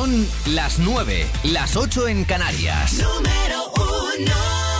Son las 9, las 8 en Canarias. Número 1.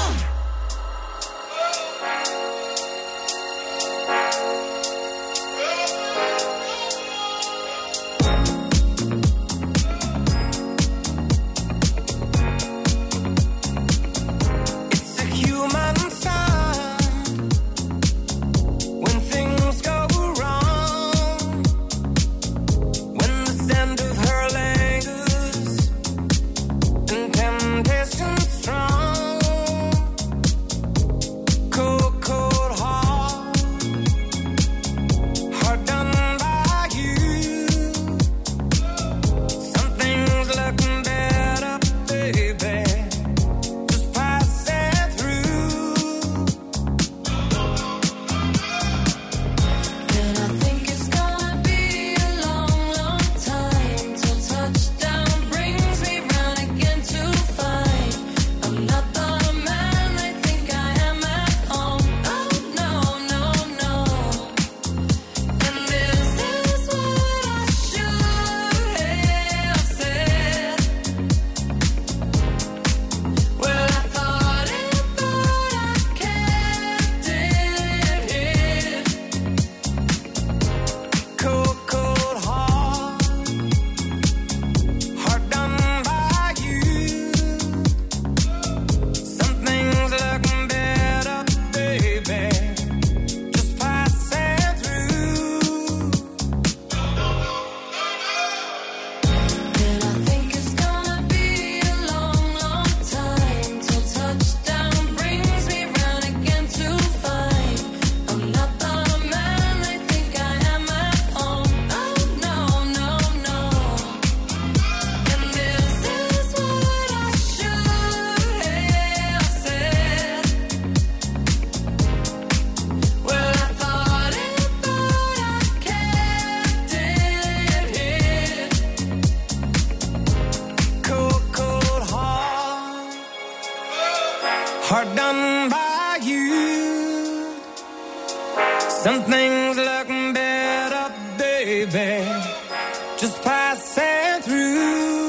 Hard done by you. Some things look better, baby, just passing through.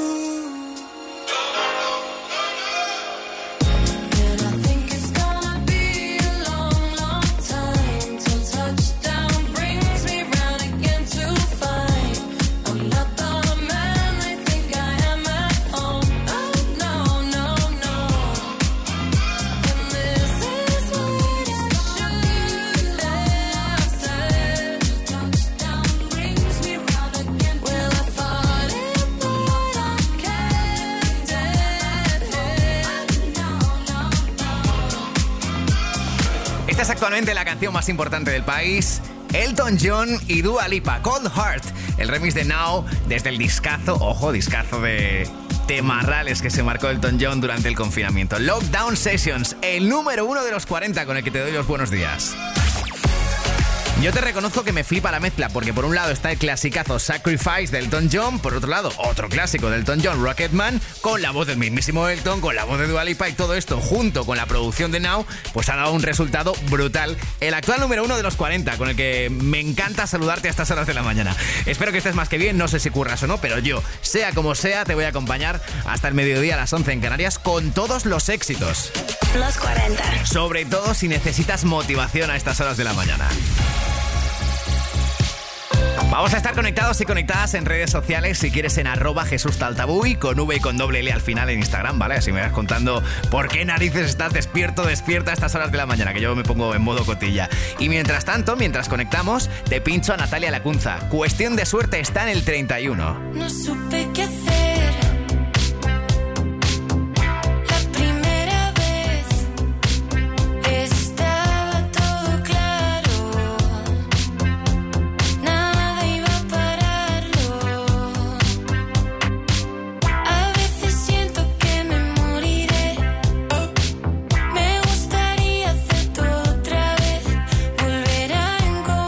Esta es actualmente la canción más importante del país. Elton John y Dua Lipa, Cold Heart, el remix de Now desde el discazo, ojo, discazo de temarrales que se marcó Elton John durante el confinamiento. Lockdown Sessions, el número 1 de los 40 con el que te doy los buenos días. Yo te reconozco que me flipa la mezcla, porque por un lado está el clasicazo Sacrifice de Elton John, por otro lado otro clásico de Elton John, Rocketman, con la voz del mismísimo Elton, con la voz de Dua Lipa, y todo esto junto con la producción de Now, pues ha dado un resultado brutal. El actual número 1 de los 40, con el que me encanta saludarte a estas horas de la mañana. Espero que estés más que bien, no sé si curras o no, pero yo, sea como sea, te voy a acompañar hasta el mediodía a las 11 en Canarias con todos los éxitos. Los 40. Sobre todo si necesitas motivación a estas horas de la mañana. Vamos a estar conectados y conectadas en redes sociales, si quieres en @JesúsTaltabuy, con V y con doble L al final en Instagram, ¿vale? Así me vas contando por qué narices estás despierta a estas horas de la mañana, que yo me pongo en modo cotilla. Y mientras tanto, mientras conectamos, te pincho a Natalia Lacunza. Cuestión de suerte está en el 31. No supe qué hacer.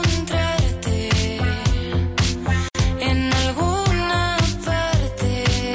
En alguna parte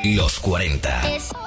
Los 40.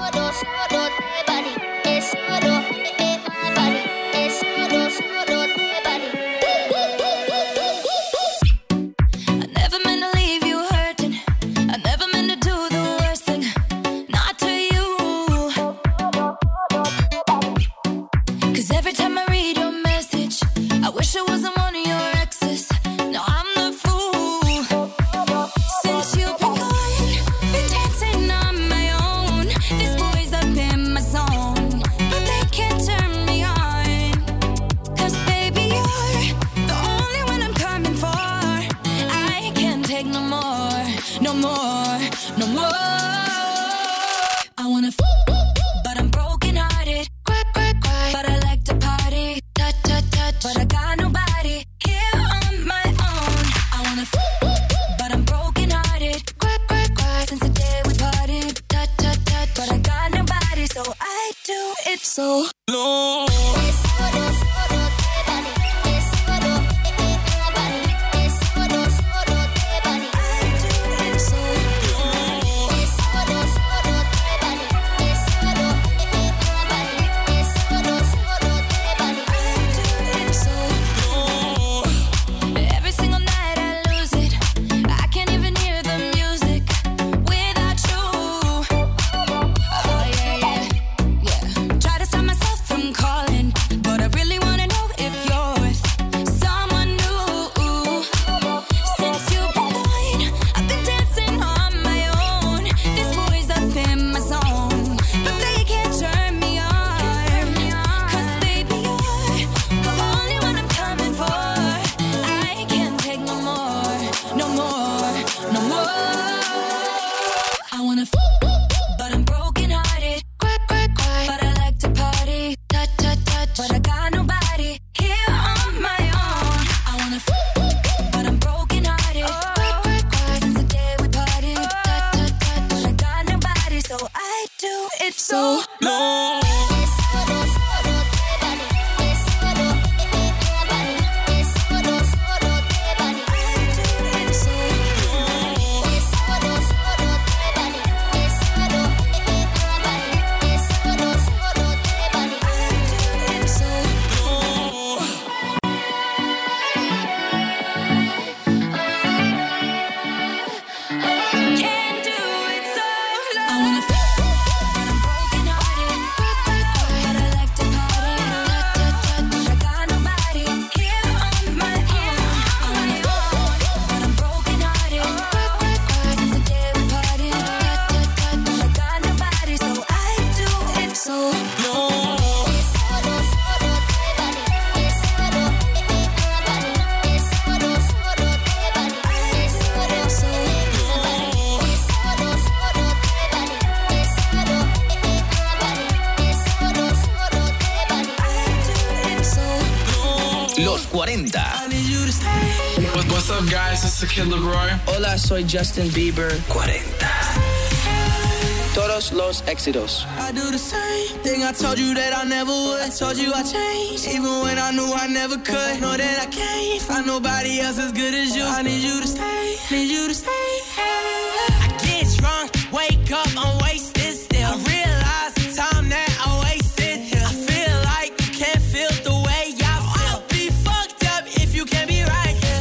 What's up, guys? It's the Kid Leroy. Hola, soy Justin Bieber. 40. Todos los éxitos. I do the same thing I told you that I never would. I told you I changed, even when I knew I never could. Know that I can't find nobody else as good as you. I need you to stay, need you to stay. I get drunk, wake up, I'm wasted still. I realize the time that I wasted here. I feel like you can't feel the way I feel. I'll be fucked up if you can't be right here.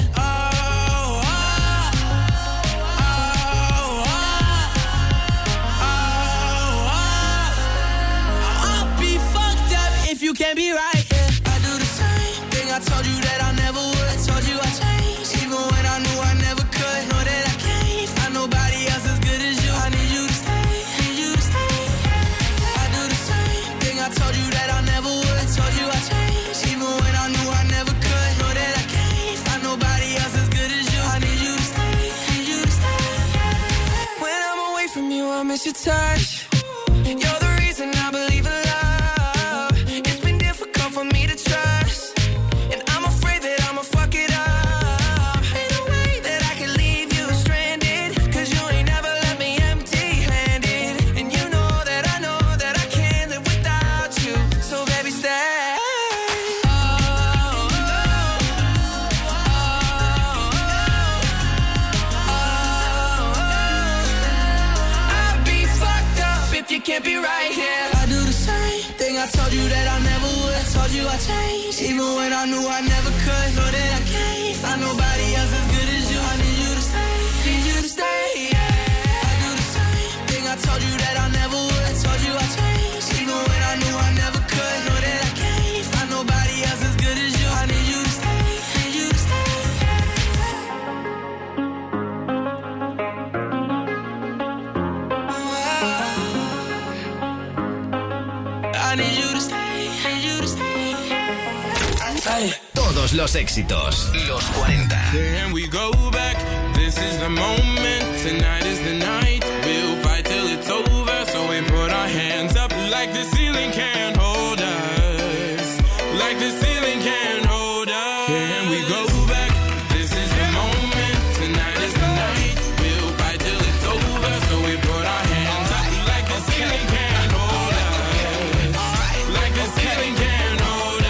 You can't be right, yeah. I do the same thing I told you that I never would. I told you I changed, even when I knew I never could. Know that I can't find nobody else as good as you. I need you to stay, need you to stay. I do the same thing I told you that I never would. I told you I changed, even when I knew I never could. Know that I can't find nobody else as good as you. I need you to stay, need you to stay. When I'm away from you, I miss your touch. You're the reason I believe in love. For me to trust, and I'm afraid when I knew I never could. Know that I can't find nobody else as good as you. I need you to stay, need you to stay, yeah. I do the same thing I told you that I never would. I told you I changed, even when I knew I never could. Know that I can't find nobody else as good as you. I need you to stay, need you to stay. I need you to stay, need you to stay. Hey. Todos los éxitos, los 40. Can we go back? This is the moment. Tonight is the night. We'll fight till it's over. So we put our hands up like the ceiling can't hold us. Like the ceiling can't hold us. Can we go back? This is the moment. Tonight is the night. We'll fight till it's over. So we put our hands up like the ceiling can't hold us. Like the ceiling can't hold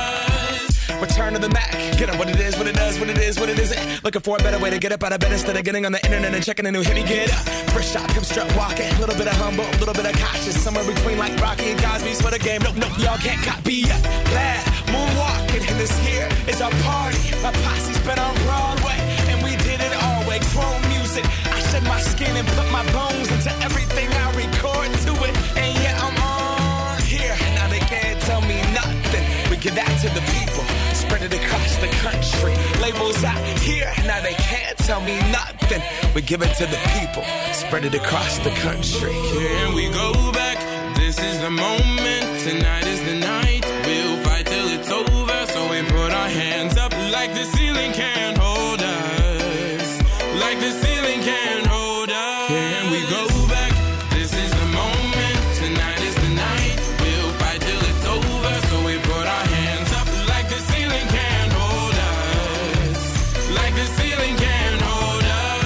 us. Return to the Mac. Get up what it is, what it does, what it is, what it isn't. Looking for a better way to get up out of bed instead of getting on the internet and checking a new hit. Me get up. First shot, come strut walking. A little bit of humble, a little bit of cautious. Somewhere between like Rocky and Cosby's for the game. Nope, nope, y'all can't copy yet. Glad moonwalking, and this here is our party. My posse's been on Broadway, and we did it all way. Chrome music. I shed my skin and put my bones into everything I record to it. And yeah, I'm on here. Now they can't tell me nothing. We give that to the people. Spread it across the country. Labels out here, now they can't tell me nothing. We give it to the people. Spread it across the country. Can we go back? This is the moment. Tonight is the night. We'll fight till it's over. So we put our hands up like the ceiling can't hold us. Like the ceiling can't hold us. Can we go back? This is the moment. Tonight is the night. We'll fight till it's over. So we put our hands up like the ceiling can't hold us. Like the ceiling can't hold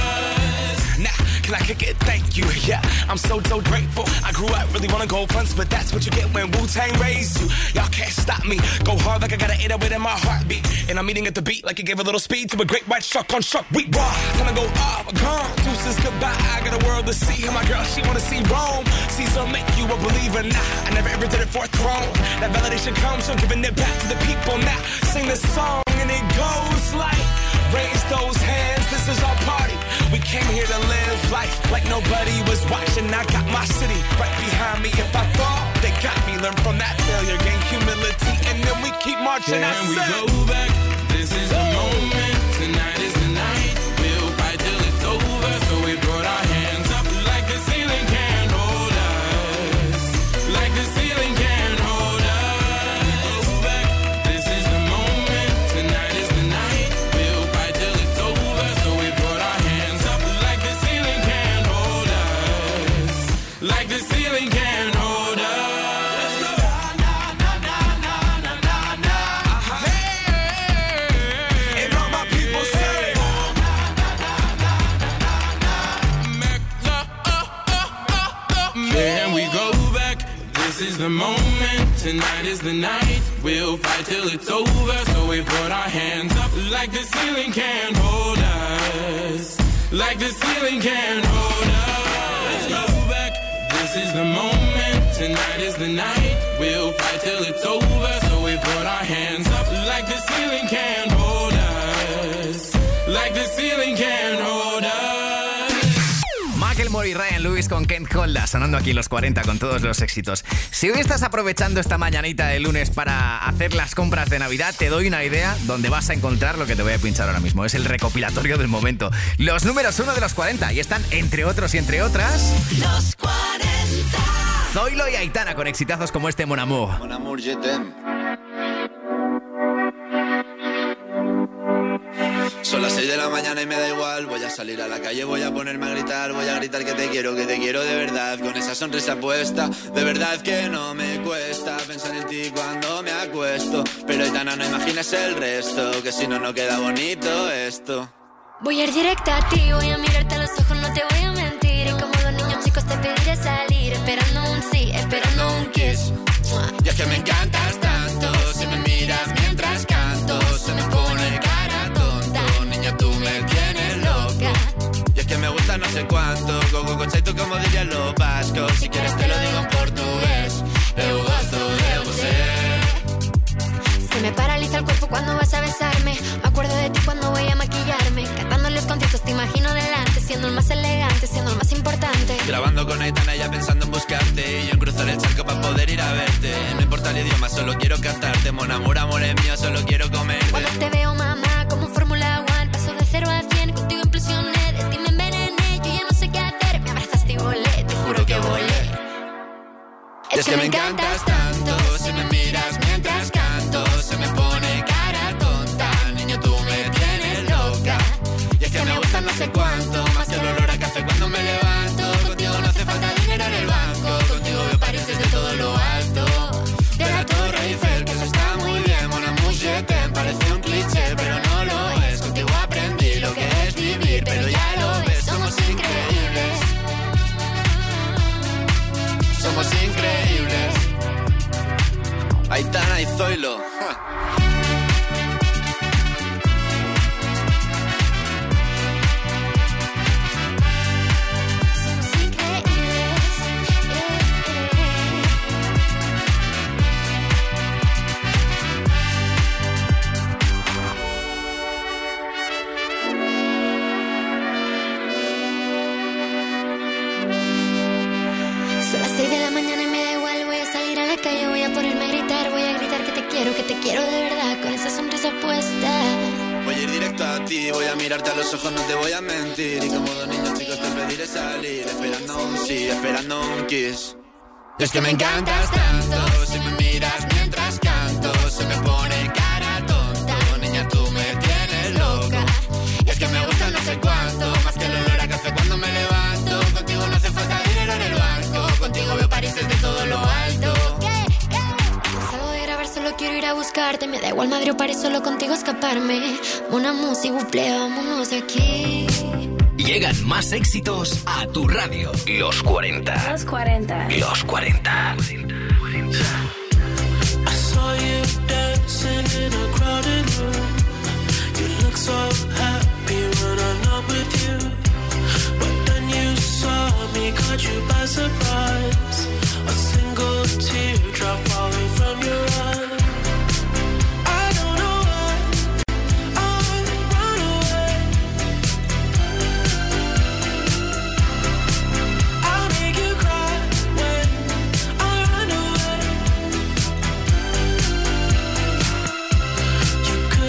us. Nah, can I kick it? Thank you, yeah. I'm so grateful. I grew up really wanna go fronts, but that's what you get when Wu-Tang raised you. Y'all can't stop me. Go hard like I got an 808 in my heartbeat. And I'm eating at the beat like it gave a little speed to a great white shark on shark. We raw, time to go up, gone. Deuces goodbye, I got a world to see. And my girl, she wanna see Rome. Caesar make you a believer, nah. I never ever did it for a throne. That validation comes from giving it back to the people now. Sing this song and it goes like, raise those hands, this is our party. We came here to live life like nobody was watching. I got my city right behind me. If I fall, they got me. Learn from that failure, gain humility, and then we keep marching. Can we go back? This is the moment. Tonight is the night. We'll fight till it's over. So we put our hands up like the ceiling can't hold us. Like the ceiling can't hold us. Go back. This is the moment. Tonight is the night. We'll fight till it's over. So we put our hands up like the ceiling can't hold us. Like the ceiling can't hold us. And all my people say, can we go back? This is the moment. Tonight is the night. We'll fight till it's over. So we put our hands up like the ceiling can't hold us. Like the ceiling can't hold us. Let's go back. This is the moment. Tonight is the night. We'll fight till it's over. So we put our hands up like the ceiling can't hold us. Like the ceiling can't hold us. Macklemore y Ryan Lewis con Can't Hold Us, sonando aquí en los 40 con todos los éxitos. Si hoy estás aprovechando esta mañanita de lunes para hacer las compras de Navidad, te doy una idea donde vas a encontrar lo que te voy a pinchar ahora mismo. Es el recopilatorio del momento. Los números 1 de los 40 y están, entre otros y entre otras, Los 40. Zoilo y Aitana con exitazos como este Mon Amour. Mon amour, je t'aime. Son las 6 de la mañana y me da igual. Voy a salir a la calle, voy a ponerme a gritar. Voy a gritar que te quiero de verdad. Con esa sonrisa puesta, de verdad que no me cuesta pensar en ti cuando me acuesto. Pero Aitana, no imagines el resto, que si no, no queda bonito esto. Voy a ir directa a ti, voy a mirarte a los ojos, no te voy a mentir. Y como los niños chicos te pediré salir, esperando un sí, esperando un kiss. Y es que me encantas tanto, si me miras mientras canto, se me pone cara tonta. Niña, tú me tienes loca. Y es que me gusta no sé cuánto, go coche y tú como dirían los vascos. Si quieres te lo digo en portugués, eu gosto de você. Se me paraliza el cuerpo una gitana ya pensando en buscarte y yo en cruzar el charco para poder ir a verte. No importa el idioma, solo quiero cantarte. Mon amour, amor es mío, solo quiero comerte. Cuando te veo, mamá, como Fórmula 1, paso de 0 a 100, contigo implosioné, de ti me envenené, yo ya no sé qué hacer, me abrazaste y volé, te juro que volé. Es que me encantas tanto, si me miras mientras canto, se me pone cara tonta, niño tú me tienes loca. Y es que me gusta no sé cuánto, más que el olor a café cuando me levanto. Contigo no hace falta dinero en el banco, contigo veo París desde todo lo alto. De la Torre Eiffel, que eso está muy bien, mon amour, je t'aime, parece un cliché, pero no lo es. Contigo aprendí lo que es vivir, pero ya lo ves, somos increíbles. Somos increíbles. Aitana y Zoilo. Que te quiero de verdad, con esa sonrisa puesta. Voy a ir directo a ti, voy a mirarte a los ojos, no te voy a mentir. Y como dos niños chicos te pediré salir, esperando un sí, esperando un kiss. Es que me encantas tanto, si me miras mientras canto, se me pone cara tonta. Niña, tú me tienes loca. Y es que me gusta no sé cuánto, más que el olor a café cuando me levanto. Contigo no hace falta dinero en el banco, contigo veo París desde todo lo alto. Solo quiero ir a buscarte, me da igual Madrid o París, solo contigo escaparme. Una música, buple, vámonos de aquí. Llegan más éxitos a tu radio. Los 40. Los 40. Los 40. I saw you dancing in a crowded room. You look so happy when I'm not with you. But then you saw me, caught you by surprise. A single teardrop falling from your eye. You could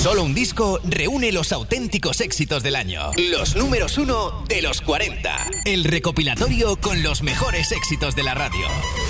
Solo un disco reúne los auténticos éxitos del año. Los números 1 de los 40. El recopilatorio con los mejores éxitos de la radio.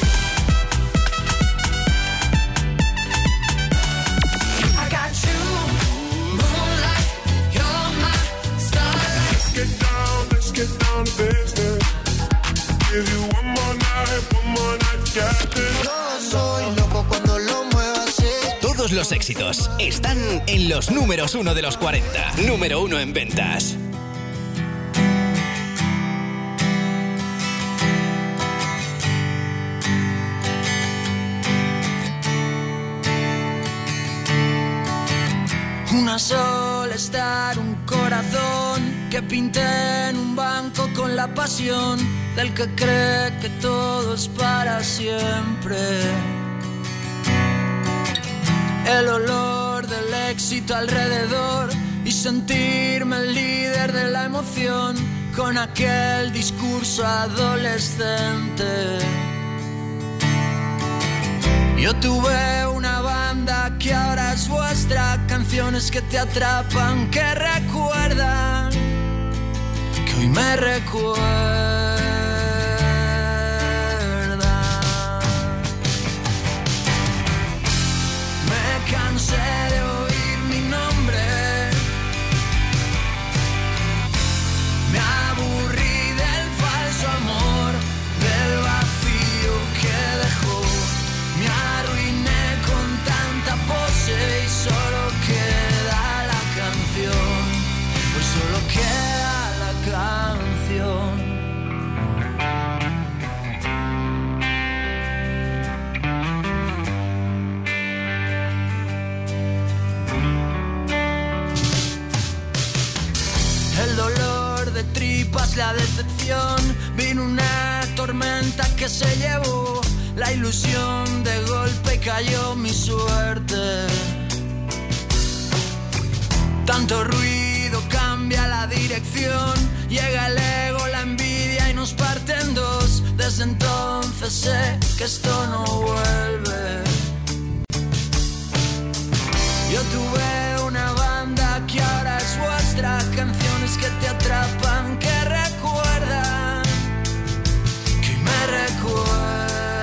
Get down, baby. Give you one more night, got this. Yo soy loco cuando lo muevo así. Todos los éxitos están en los números 1 de los 40. Número 1 en ventas. Una sola estar, un corazón que pinté en un banco con la pasión del que cree que todo es para siempre. El olor del éxito alrededor y sentirme el líder de la emoción con aquel discurso adolescente. Yo tuve una banda que ahora es vuestra, canciones que te atrapan, que recuerdan, que hoy me recuerdan. Me cansé de oír mi nombre, me aburrí del falso amor, del vacío que dejó. Me arruiné con tanta pose y solo queda la canción, pues solo queda la canción. El dolor de tripas, la decepción, vino una tormenta que se llevó la ilusión, de golpe cayó mi suerte. Tanto ruido cambia la dirección, llega el ego, la envidia y nos parte en dos. Desde entonces sé que esto no vuelve. Yo tuve una banda que ahora es vuestra, canciones que te atrapan, que recuerdan, que me recuerdan.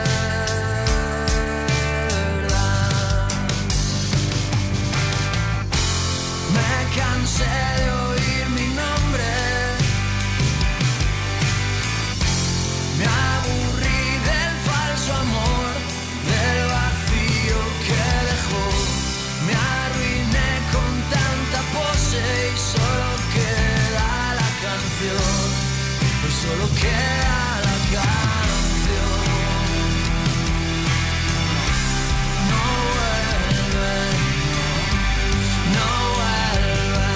Cansé de oír mi nombre, me aburrí del falso amor, del vacío que dejó. Me arruiné con tanta pose y solo queda la canción, y solo queda la canción. No vuelve, no vuelve.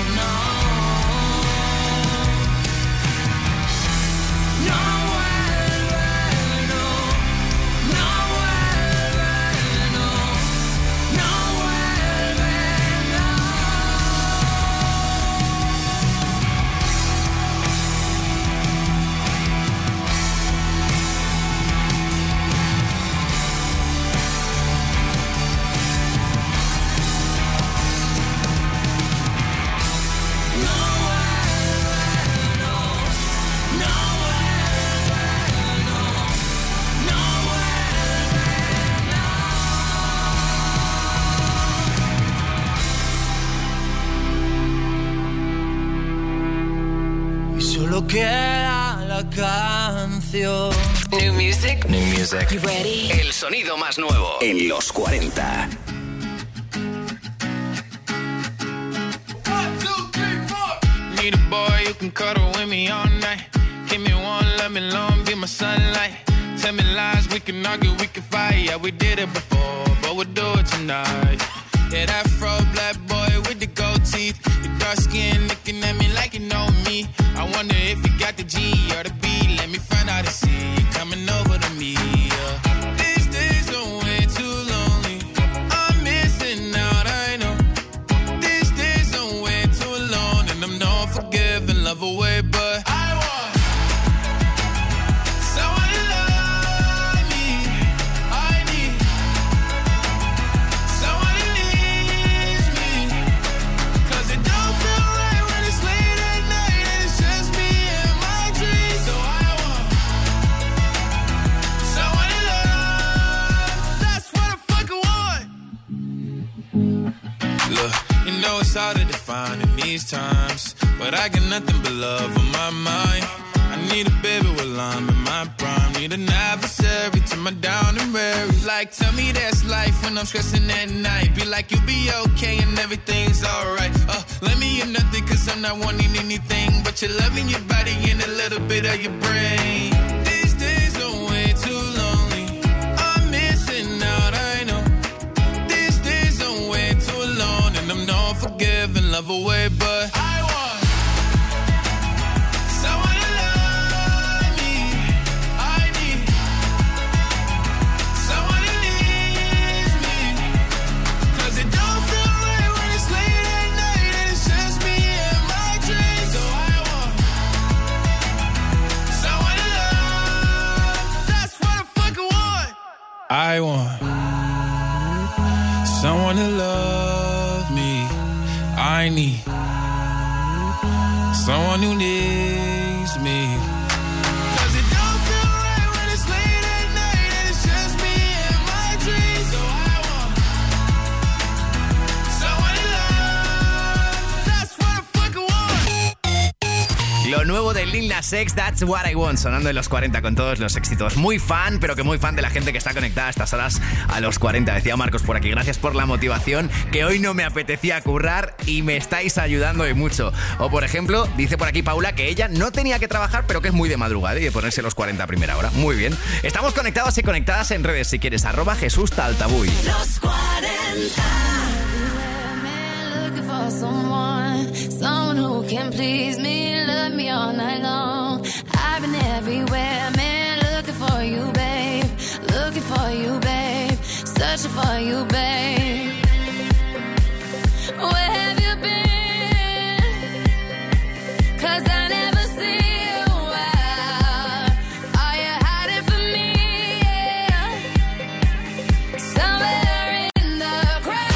Solo queda la canción. New music. New music. You ready? El sonido más nuevo en los 40. 1, 2, 3, 4. Need a boy who can cuddle with me all night. Give me one, let me long, be my sunlight. Tell me lies, we can argue, we can fight. Yeah, we did it before, but we'll do it tonight. Yeah, that fro black boy with the gold teeth. Your dark skin looking at me like you know me. I wonder if you got the G or the B. Let me find out and see you coming over to me. Yeah. These days are way too lonely. I'm missing out, I know. These days are way too alone, and I'm not forgiving, love away, but I want someone to love me. I need hard to define in these times, but I got nothing but love on my mind. I need a baby while I'm in my prime. Need an adversary to my down and weary. Like, tell me that's life when I'm stressing at night. Be like, you'll be okay and everything's alright. Let me in nothing cause I'm not wanting anything but your love in your body and a little bit of your brain. These days are way too lonely. I'm missing out, I know. These days are way too long and I'm not forgiving, love away, but I want someone to love me. I need someone who needs me. Cause it don't feel right when it's late at night and it's just me and my dreams. So I want someone to love. That's what I fucking want. I want someone to love me. I need someone who needs me. Cause it don't feel right when it's late at night and it's just me and my dreams. So I want someone to love. That's what I fucking want. Lo nuevo de Lil Nas X, That's What I Want, sonando en los 40 con todos los éxitos. Muy fan, pero que muy fan de la gente que está conectada a estas horas a los 40. Decía Marcos por aquí, gracias por la motivación, que hoy no me apetecía currar y me estáis ayudando y mucho. O por ejemplo, dice por aquí Paula que ella no tenía que trabajar, pero que es muy de madrugada y de ponerse los 40 a primera hora. Muy bien. Estamos conectados y conectadas en redes, si quieres, @JesúsTaltabuy. Los 40. Someone who can please me, love me all night long. I've been everywhere, man, looking for you, babe. Looking for you, babe. Searching for you, babe. Where have you been? 'Cause I never see you out. Are you hiding from me? Yeah. Somewhere in the crowd.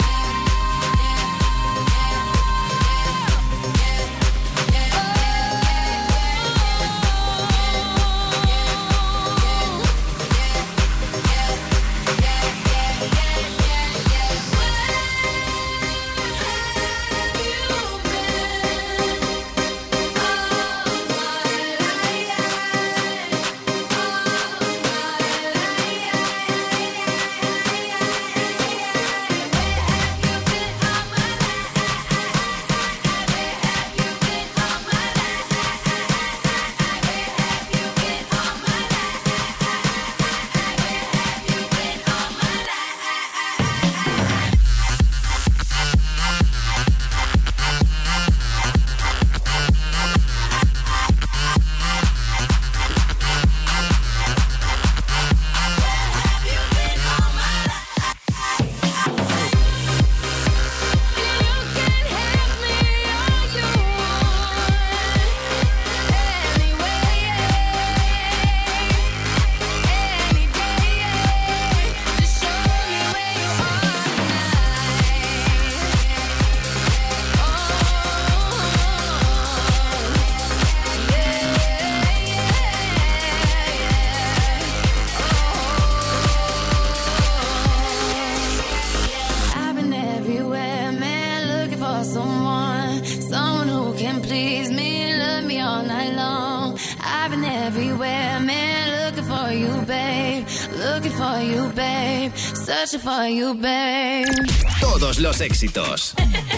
For you, babe. Todos los éxitos.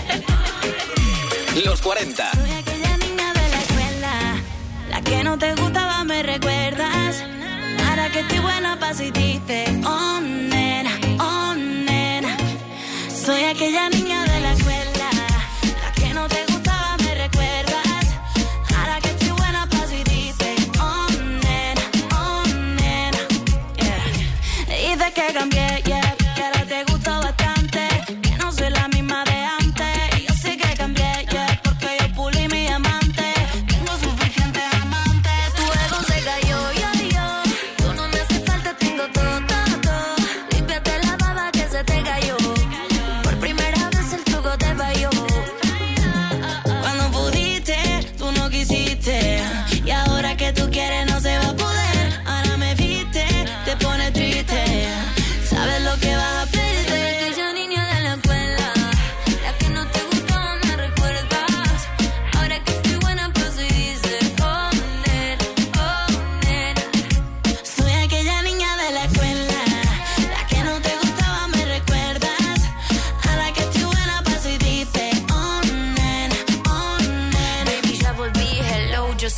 Los 40. Soy aquella niña de la escuela, la que no te gustaba, me recuerdas. Ahora que estoy buena pa' si dice, oh nena, oh nena. Soy aquella niña de la escuela, la que no te gustaba, me recuerdas. Ahora que estoy buena pa' si dice, oh nena, oh nena. Yeah. Dices que cambié, yeah. Primera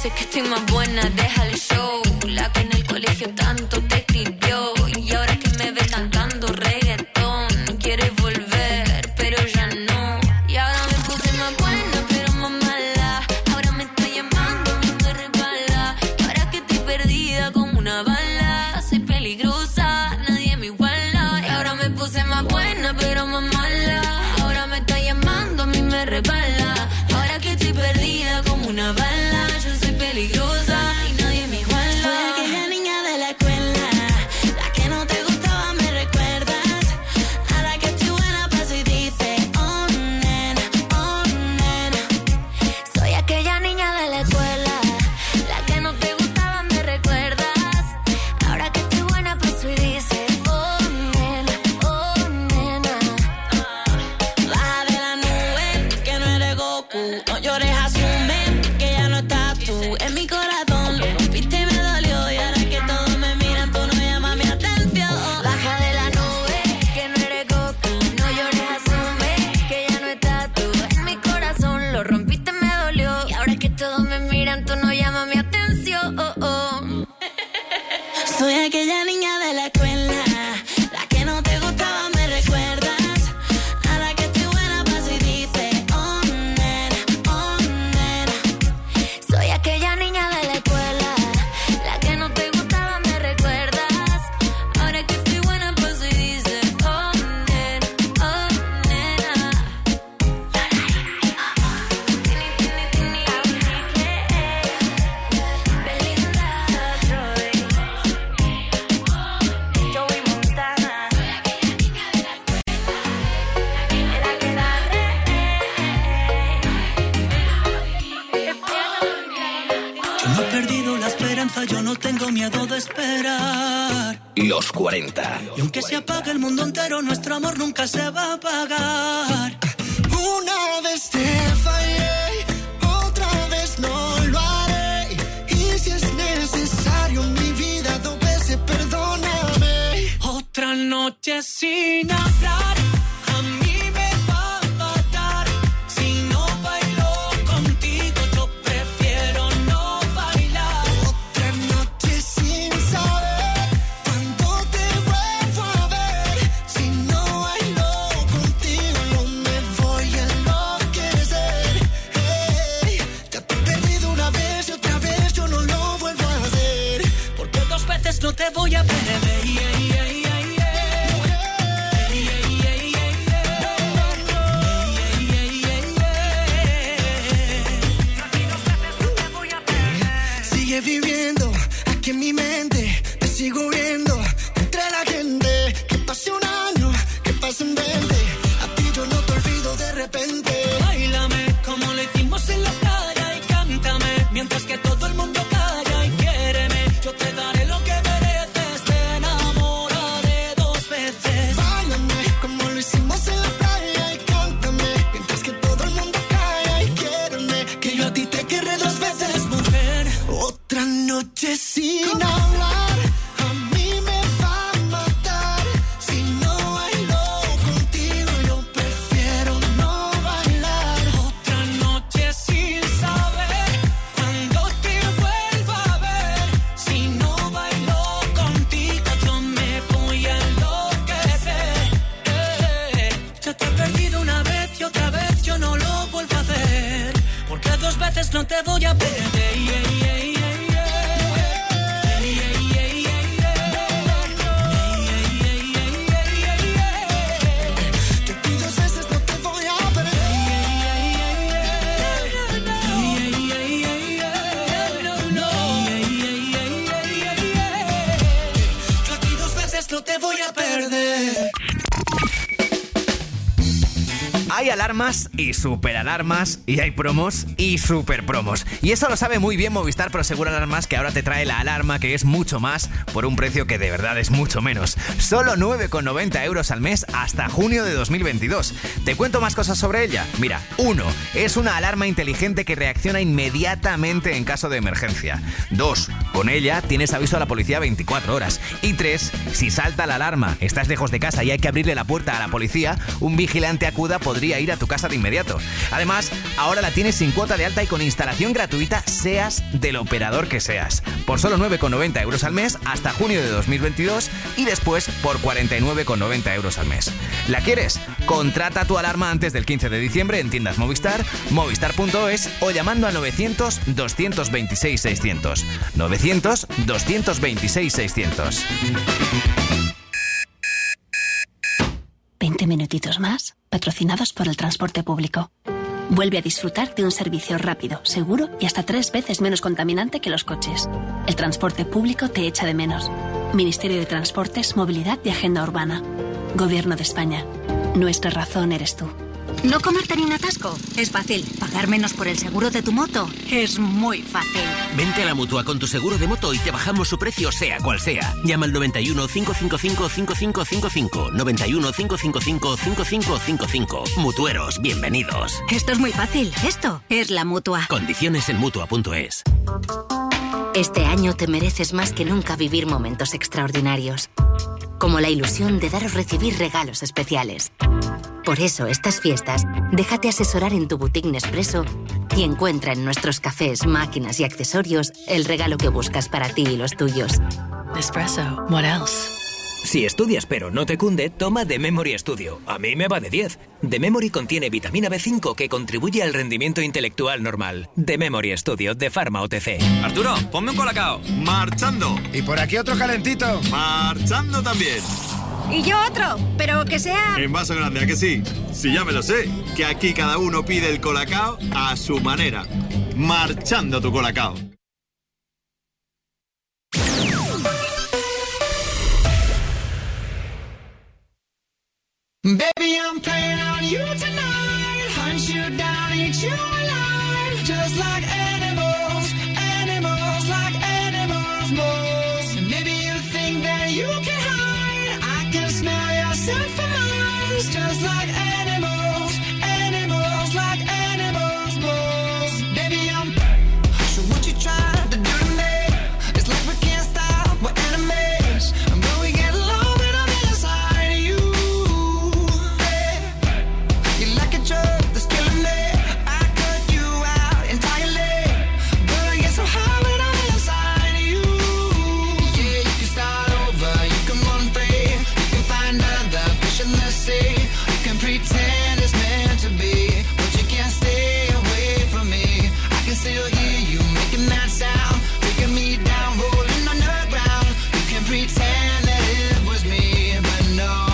Sé que estoy más buena, deja el show. La que en el colegio tanto te escribió. Y ahora que me ve cantando reggaetón, quiere volver, pero ya no. Y ahora me puse más buena, pero más mala. Ahora me está llamando, me resbala. Y ahora que estoy perdida como una bala. Soy peligrosa, nadie me iguala. Y ahora me puse más buena, pero más mala. Ahora me está llamando, a mí me resbala. Ahora que estoy perdida como una bala. Yo soy peligrosa y nadie me iguala. Soy aquella niña de la escuela, la que no te gustaba, me recuerdas. Ahora que estoy buena paso y dice, oh nena, oh nena. Soy aquella niña de la escuela, la que no te gustaba, me recuerdas. Ahora que estoy buena paso y dice, oh nena, oh nena. Baja de la nube, que no eres Goku. No llores, asume que ya no estás tú en mi corazón. Lo rompiste y me dolió. Y ahora que todos me miran, tú no llamas mi atención. Baja de la nube, que no eres Goku. No llores, asume que ya no estás tú en mi corazón. Lo rompiste, me dolió. Y ahora que todos me miran, tú no llamas mi atención. Soy aquella niña de la escuela, la que no te gustaba, me recuerdas. Ahora que estoy buena paso y dice, oh nena, oh nena. Soy aquella niña de la escuela, la que no te gustaba, me recuerdas. Ahora que estoy buena paso y dice, oh nena, oh nena. Belinda, Troy, Joey Montana. Era que da Yo no he perdido la esperanza, yo no tengo miedo de esperar. Los 40. Y aunque se apague el mundo entero, nuestro amor nunca se va a apagar. Una vez te fallé, otra vez no lo haré. Y si es necesario en mi vida, 2 veces perdóname. Otra noche sin hablar, a mí me va a matar. Si no bailo contigo, yo prefiero no bailar. Otra noche sin saber cuándo te vuelvo a ver. Si no bailo contigo, yo me voy a enloquecer. Hey, ya te he perdido una vez y otra vez yo no lo vuelvo a hacer. Porque 2 veces no te voy a perder. Sigue viviendo aquí en mi mente, te sigo viendo entre la gente. Que pase un año, que pasen 20, a ti yo no te olvido de repente. Báilame como lo hicimos en la playa y cántame mientras que todo el mundo calla y quiéreme. Yo te daré lo que mereces, te enamoraré 2 veces. Báilame como lo hicimos en la playa y cántame mientras que todo el mundo calla y quiéreme. Que yo a ti te querré 2 veces, mujer. Otra noche sin hablar, a mí me va a matar. Si no bailo contigo, yo prefiero no bailar. Otra noche sin saber cuándo te vuelvo a ver. Si no bailo contigo, yo me voy a enloquecer. Ya te he perdido una vez y otra vez yo no lo vuelvo a hacer. Porque 2 veces no te voy a perder. No te voy a perder. Hay alarmas y superalarmas, y hay promos y super promos. Y eso lo sabe muy bien Movistar Prosegur Alarmas, que ahora te trae la alarma que es mucho más por un precio que de verdad es mucho menos. Solo 9,90 € al mes hasta junio de 2022. Te cuento más cosas sobre ella. Mira, 1. Es una alarma inteligente que reacciona inmediatamente en caso de emergencia. 2. Con ella tienes aviso a la policía 24 horas. Y 3. Si salta la alarma, estás lejos de casa y hay que abrirle la puerta a la policía, un vigilante acuda podría podría ir a tu casa de inmediato. Además, ahora la tienes sin cuota de alta y con instalación gratuita, seas del operador que seas. Por solo 9,90 euros al mes hasta junio de 2022 y después por 49,90 euros al mes. ¿La quieres? Contrata tu alarma antes del 15 de diciembre en tiendas Movistar, movistar.es o llamando al 900-226-600. 900-226-600. 20 minutitos más, patrocinados por el transporte público. Vuelve a disfrutar de un servicio rápido, seguro y hasta 3 veces menos contaminante que los coches. El transporte público te echa de menos. Ministerio de Transportes, Movilidad y Agenda Urbana. Gobierno de España. Nuestra razón eres tú. ¿No comerte ni un atasco? Es fácil. ¿Pagar menos por el seguro de tu moto? Es muy fácil. Vente a la Mutua con tu seguro de moto y te bajamos su precio sea cual sea. Llama al 91 555 5555. 91 555 5555. Mutueros, bienvenidos. Esto es muy fácil. Esto es la Mutua. Condiciones en Mutua.es. Este año te mereces más que nunca vivir momentos extraordinarios, como la ilusión de dar o recibir regalos especiales. Por eso, estas fiestas, déjate asesorar en tu boutique Nespresso y encuentra en nuestros cafés, máquinas y accesorios el regalo que buscas para ti y los tuyos. Nespresso, what else? Si estudias pero no te cunde, toma The Memory Studio. A mí me va de 10. The Memory contiene vitamina B5 que contribuye al rendimiento intelectual normal. The Memory Studio de Pharma OTC. Arturo, ponme un colacao. Marchando. Y por aquí otro calentito. Marchando también. Y yo otro, pero que sea... En vaso grande, ¿a que sí? Sí, ya me lo sé. Que aquí cada uno pide el colacao a su manera. Marchando tu colacao. Baby, I'm playing on you tonight. Hunt you down, eat you alive. Just like animals, animals, like animals most. And maybe you think that you can hide. I can smell yourself for miles. Just like animals, animals, like animals most. Baby, I'm... So what you trying to do to me? It's like we can't stop, we're enemies. And when we get low, when I'm inside you. That's killing me. I cut you out entirely. But I get so high when I'm inside you. Yeah, you can start over, you can run free. You can find other fish in the sea. You can pretend it's meant to be, but you can't stay away from me. I can still hear you making that sound, taking me down, rolling on the ground. You can pretend that it was me, but no.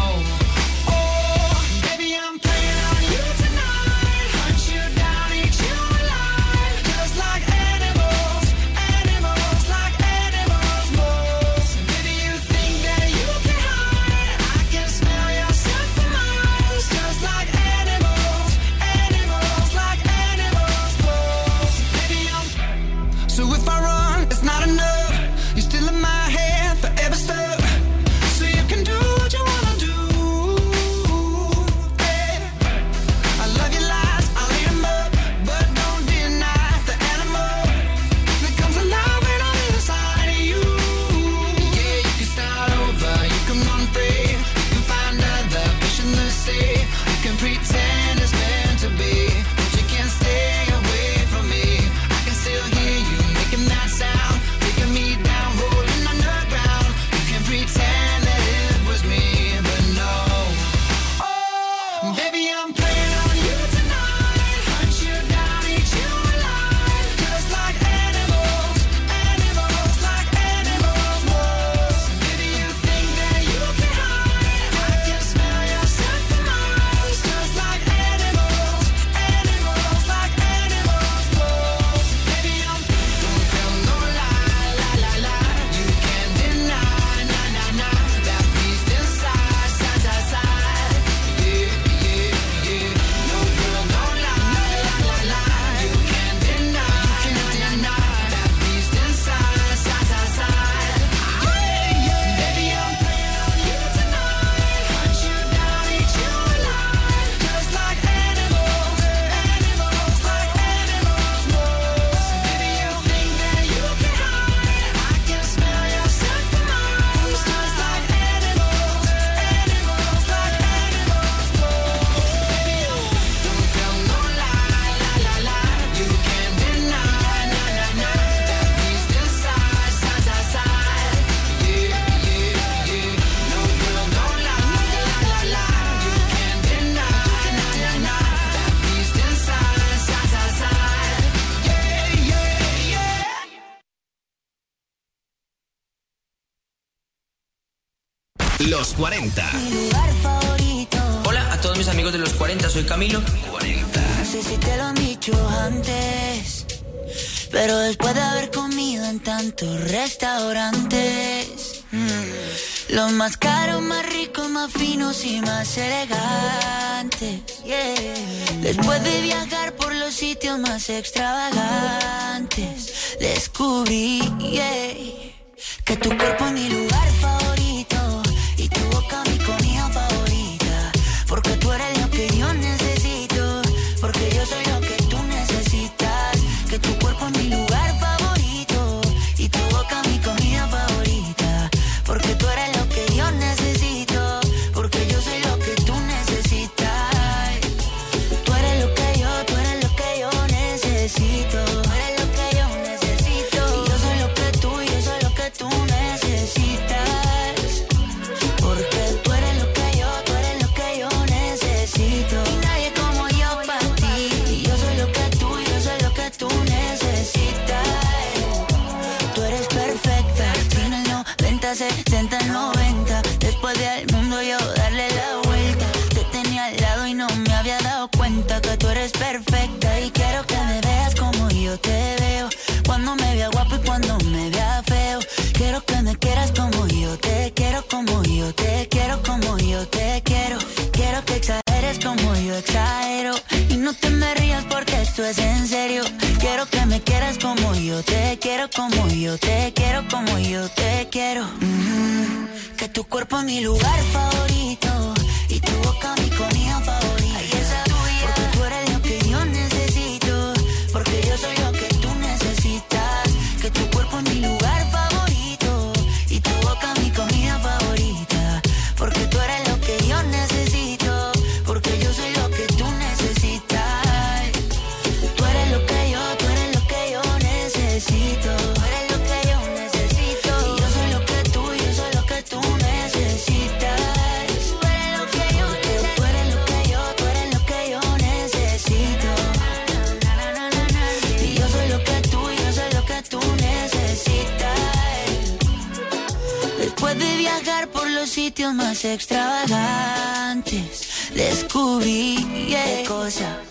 Like Los 40. Mi lugar favorito. Hola a todos mis amigos de Los 40, soy Camilo. 40. No sé si te lo han dicho antes, pero después de haber comido en tantos restaurantes, los más caros, más ricos, más finos y más elegantes, después de viajar por los sitios más extravagantes, descubrí que tu cuerpo es mi lugar favorito y tu boca mi comida favorita, porque tú eres lo que yo necesito, porque yo soy lo que tú necesitas, que tu cuerpo es mi lugar favorito y tu boca mi comida favorita, porque tú eres lo que yo necesito, porque yo soy lo que tú necesitas. Tú eres lo que yo necesito, tú eres lo que yo necesito, y yo soy lo que tú necesitas, porque tú eres lo que yo necesito, y nadie como yo para ti, y yo soy lo que tú necesitas. Tú eres perfecta, en el 90, 70, 90, después de al mundo yo darle la vuelta, te tenía al lado y no me había dado cuenta que tú eres perfecta, y quiero que me veas como yo te veo, cuando me vea guapo y cuando me vea feo, quiero que me quieras como yo te quiero, como yo te quiero, como yo te quiero, quiero que exageres como yo exagero, y no te me rías porque esto es en serio, quiero que me quieras como yo te quiero, como yo te quiero, como yo te quiero, que tu cuerpo es mi lugar favorito y tu boca mi comida favorita, porque tú eres lo que yo necesito, porque yo soy lo que tú necesitas, que tu cuerpo es mi lugar favorito y tu boca mi comida favorita, porque tú eres lo que yo necesito, porque yo soy lo que tú necesitas. Tú eres lo que yo necesito, tú eres lo que yo necesito, y yo soy lo que tú necesitas. Tú eres lo que yo necesito, tú eres lo que yo necesito, y yo soy lo que tú necesitas. Después de viajar por los sitios más extravagantes, descubrí qué cosa,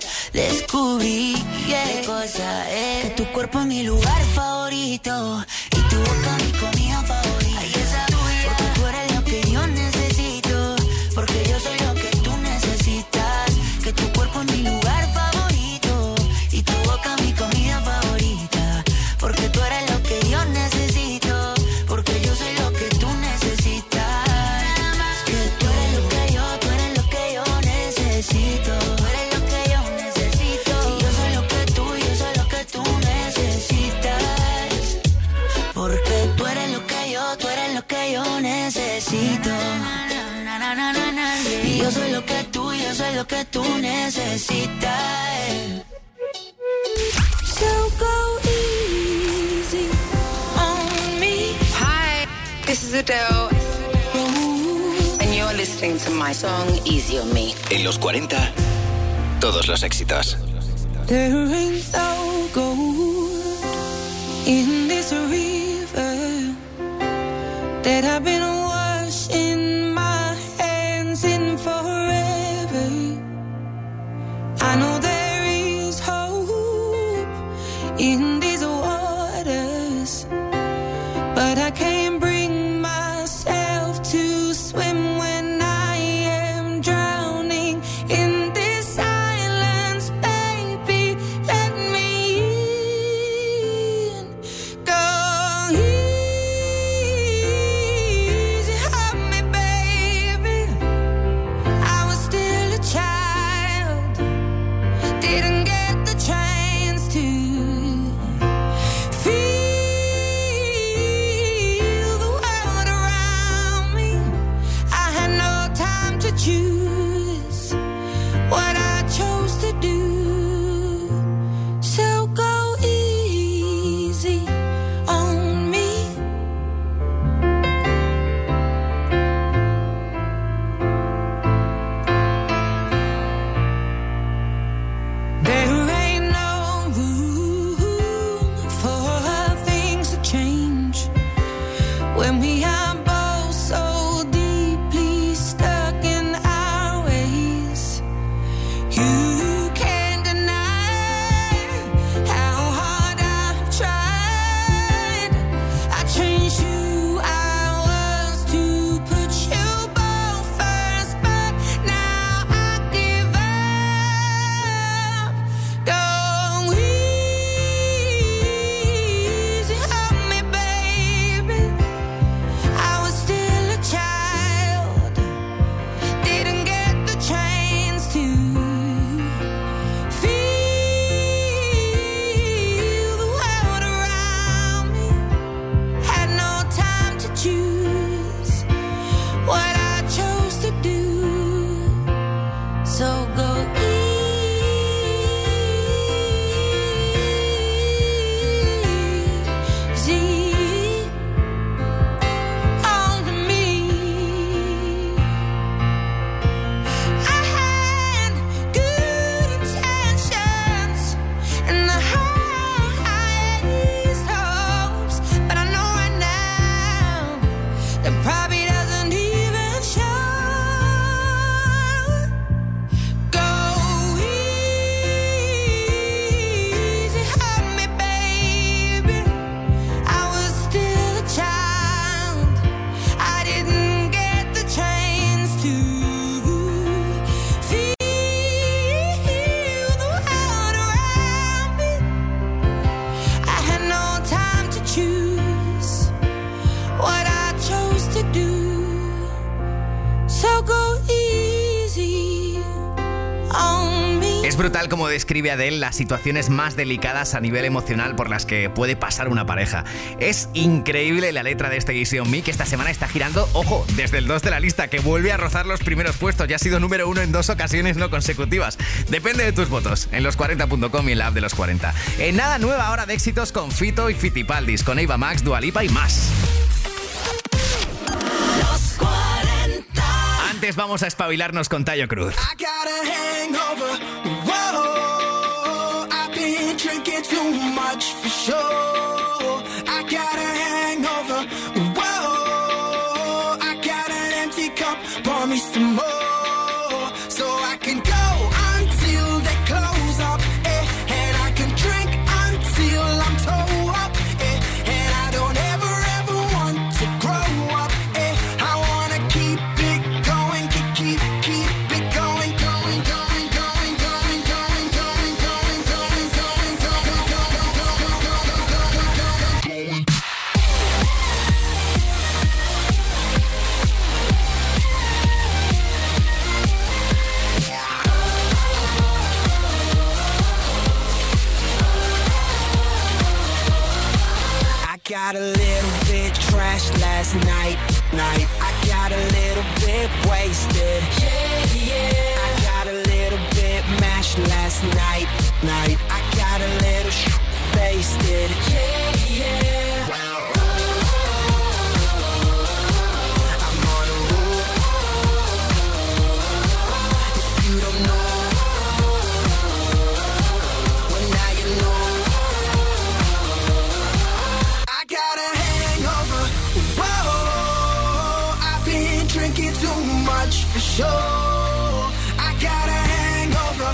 que tu cuerpo es mi lugar favorito y tu boca mi comida favorita, porque tú eres lo que yo necesito, porque yo soy lo que tú necesitas, que tu cuerpo es mi lugar favorito y tu boca mi comida favorita, porque tú eres lo que yo necesito, porque yo soy lo que tú necesitas, que tú eres lo que yo necesito, tú eres lo que yo necesito, y yo soy lo que tú necesitas, porque tú eres lo que yo necesito, y yo soy lo que tú necesitas. So go easy on me. Hi, this is Adele. And you're listening to my song Easy on Me. En los 40, todos los éxitos. There ain't no gold in this river that I've been washing my hands in forever. I know there is hope in these waters, but I can't bring myself to swim when I am drowning in this silence. Baby, let me in. Go easy on me, baby. I was still a child brutal como describe Adele las situaciones más delicadas a nivel emocional por las que puede pasar una pareja. Es increíble la letra de este Easy On Me, que esta semana está girando, ojo, desde el 2 de la lista, que vuelve a rozar los primeros puestos. Ya ha sido número 1 en 2 ocasiones no consecutivas. Depende de tus votos, en los40.com y en la app de Los 40. En nada, nueva hora de éxitos con Fito y Fitipaldis, con Eva Max, Dua Lipa y más. Los 40. Antes vamos a espabilarnos con Tayo Cruz. I got a hangover. Whoa, I've been drinking too much for sure. I got a hangover. Whoa, I got an empty cup. Pour me some more, so I can go until they close up. And I can drink until I'm toe up. And I don't ever want to grow up. I wanna keep it going, keep it going, going, going, going, going, going, going, going, going, going, going, going. I got a little bit trashed last night. I got a little bit wasted. I got a little bit mashed last night. I got a little wasted. I'm on a roll. If you don't know, well now you know. I got a hangover. Whoa, I've been drinking too much for sure. I got a hangover.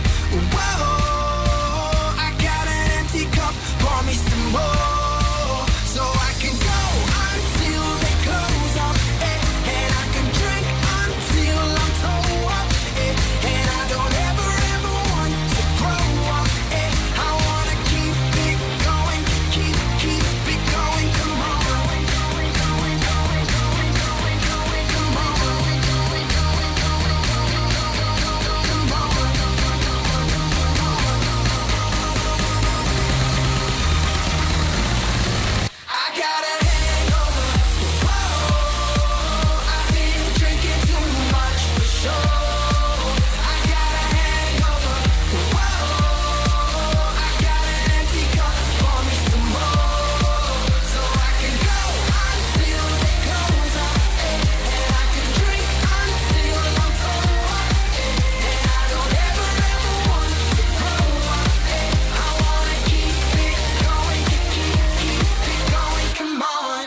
Whoa, I got an empty cup. Pour me some more, so I can go until they close up. And I can drink until I'm toe up. And I don't ever want to grow up. I wanna keep it going, keep it going. Come on. I got a hangover. Whoa, I've been drinking too much for sure. I got a hangover. Whoa, I got an empty cup. Pour me some more, so I can go until they close up. And I can drink until I'm toe up. And I don't ever want to grow up. I wanna keep it going, keep it going. Come on.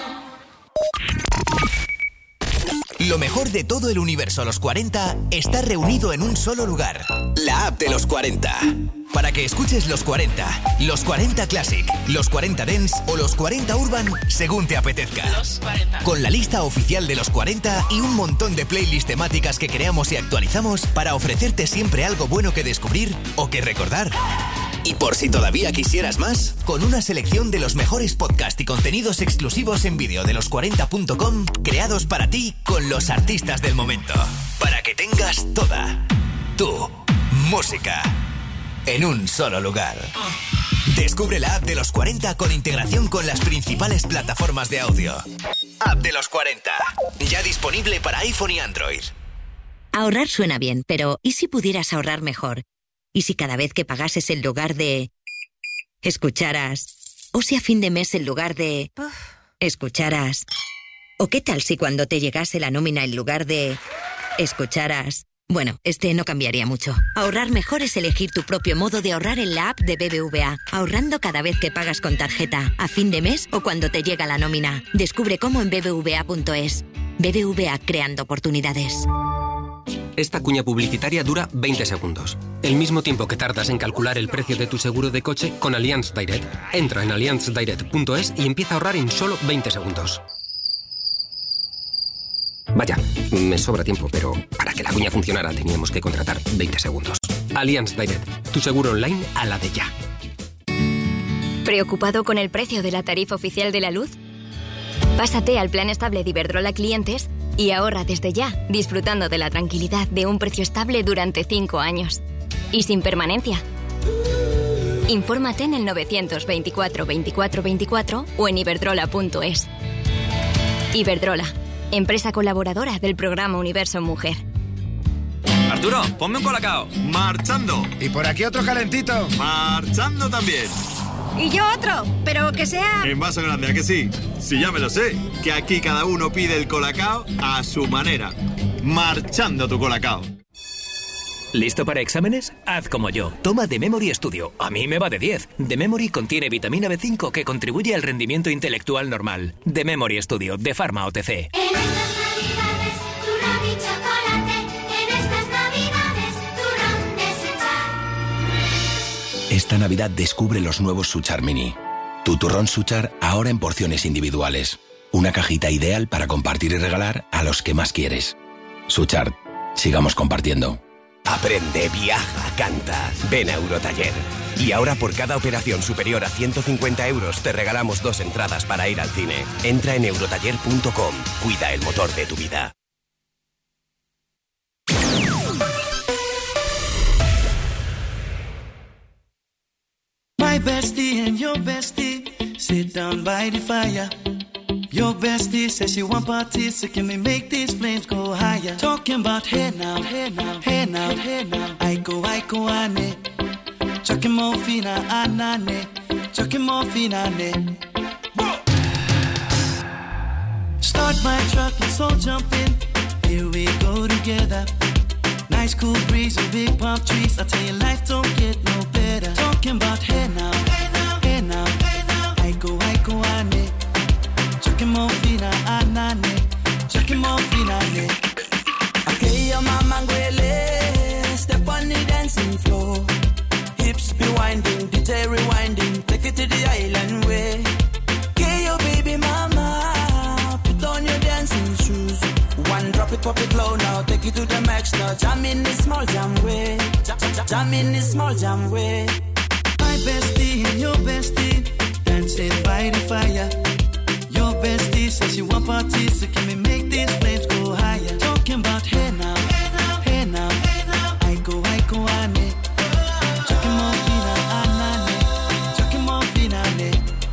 Lo mejor de todo el universo Los 40 está reunido en un solo lugar. La app de Los 40. Para que escuches Los 40, Los 40 Classic, Los 40 Dance o Los 40 Urban según te apetezca. Los 40. Con la lista oficial de Los 40 y un montón de playlists temáticas que creamos y actualizamos para ofrecerte siempre algo bueno que descubrir o que recordar. Y por si todavía quisieras más, con una selección de los mejores podcasts y contenidos exclusivos en vídeo de los40.com, creados para ti con los artistas del momento. Para que tengas toda tu música en un solo lugar. Descubre la app de Los 40 con integración con las principales plataformas de audio. App de Los 40. Ya disponible para iPhone y Android. Ahorrar suena bien, pero ¿y si pudieras ahorrar mejor? ¿Y si cada vez que pagases en lugar de... escucharas? ¿O si a fin de mes en lugar de... escucharas? ¿O qué tal si cuando te llegase la nómina en lugar de... escucharas? Bueno, no cambiaría mucho. Ahorrar mejor es elegir tu propio modo de ahorrar en la app de BBVA. Ahorrando cada vez que pagas con tarjeta, a fin de mes o cuando te llega la nómina. Descubre cómo en bbva.es. BBVA, creando oportunidades. Esta cuña publicitaria dura 20 segundos. El mismo tiempo que tardas en calcular el precio de tu seguro de coche con Allianz Direct. Entra en allianzdirect.es y empieza a ahorrar en solo 20 segundos. Vaya, me sobra tiempo, pero para que la cuña funcionara teníamos que contratar 20 segundos. Allianz Direct, tu seguro online a la de ya. ¿Preocupado con el precio de la tarifa oficial de la luz? Pásate al plan estable de Iberdrola Clientes y ahorra desde ya, disfrutando de la tranquilidad de un precio estable durante 5 años. y sin permanencia. Infórmate en el 924 24 24 o en iberdrola.es. Iberdrola, empresa colaboradora del programa Universo Mujer. Arturo, ponme un colacao. Marchando. Y por aquí otro calentito. Marchando también. Y yo otro, pero que sea... En vaso grande, ¿a que sí? Si ya me lo sé, que aquí cada uno pide el colacao a su manera. Marchando tu colacao. ¿Listo para exámenes? Haz como yo. Toma The Memory Studio. A mí me va de 10. The Memory contiene vitamina B5 que contribuye al rendimiento intelectual normal. The Memory Studio, de Pharma OTC. Esta Navidad descubre los nuevos Suchar Mini. Tu turrón Suchar ahora en porciones individuales. Una cajita ideal para compartir y regalar a los que más quieres. Suchar, sigamos compartiendo. Aprende, viaja, canta. Ven a Eurotaller. Y ahora por cada operación superior a 150 euros te regalamos 2 entradas para ir al cine. Entra en eurotaller.com. Cuida el motor de tu vida. My bestie and your bestie sit down by the fire. Your bestie says she want parties, so can we make these flames go higher? Talking about hey now, hey now, hey now, hey now. Aiko, ane. Chucking morphina, anane. Chucking morphina, ane. Start my truck, let's all jump in. Here we go together. Nice cool breeze and big palm trees. I tell you, life don't get no better. Talking about hey now, hey now, hey now, hey now. Aiko, ane. Chucking morphina, anane. Chucking morphina, ane. Okay, your mama ngwele. Step on the dancing floor. Hips be winding, DJ rewinding. Take it to the island way. Okay, your baby mama. Put on your dancing shoes. One drop it, pop it low now. Take it to the max now. Jam in this small jam way. Jam in this small jam way. My bestie and your bestie dancing by the fire. Your bestie says she want parties, so can we make these flames go higher? Talking about hey now, hey now, hey now, hey now. Aiko, ane. Chucking morphina, anane. Chucking morphina, ane.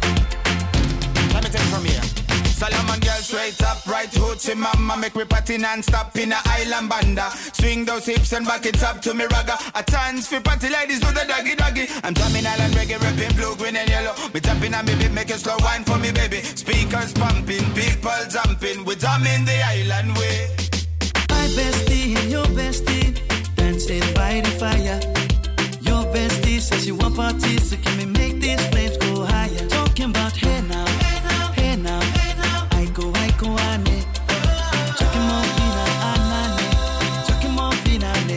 Let me take it from here. Solomon girl straight up, right hoochie mama. Make me party non-stop in a island banda. Swing those hips and back it up to me ragga. A chance for party ladies do the doggy doggy. I'm drumming island reggae, rapping blue, green and yellow. Me tapping on me beat, make a slow wine for me baby. Speakers pumping, people jumping. We drumming the island way. My bestie and your bestie dancing by the fire. Your bestie says she want parties, so can we make these flames go higher? Talking about hey now, hey now, hey now, hey now. Aiko, ane. Chucking morphina, anane. Chucking morphina, ane.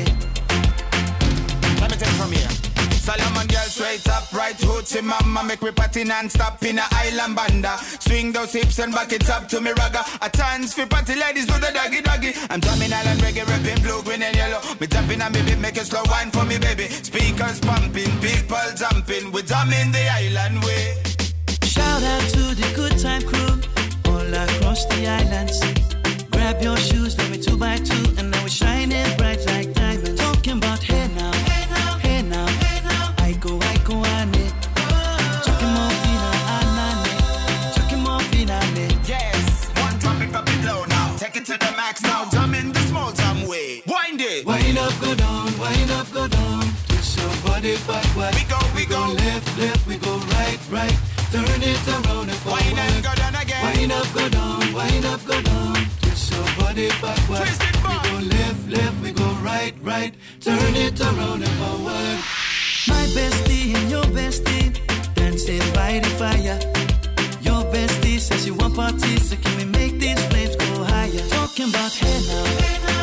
Let me take it from here. Solomon girl straight up, right hoochie mama. Make me party non-stop in a island banda. Swing those hips and back it up to me ragga. A chance for party ladies do the doggy doggy. I'm drumming island reggae, rapping blue, green and yellow. Me tapping on me beat, make a slow wine for me baby. Speakers pumping, people jumping. We drumming the island way. Shout out to the good time crew all across the islands. Grab your shoes, let me 2x2, and now we're shining bright like diamonds. Talking about hey now, hey now, hey now, hey now. Aiko, ane. Chucking morphina, anane. Chucking morphina, ane. Yes, one drop it low now. Take it to the max now. Jump in the small jam way. Wind it. Wind up, go down, wind up, go down. Twist your body backward. We go left, we go right. Turn it around and forward. Wind up, go down again. Wind up, go down, wind up, go down. Twist your body backward. Twist it back. We go left, we go right. Turn it around and forward. My bestie and your bestie dancing by the fire. Your bestie says she want parties, so can we make these flames go higher? Talking about hey now, hey now.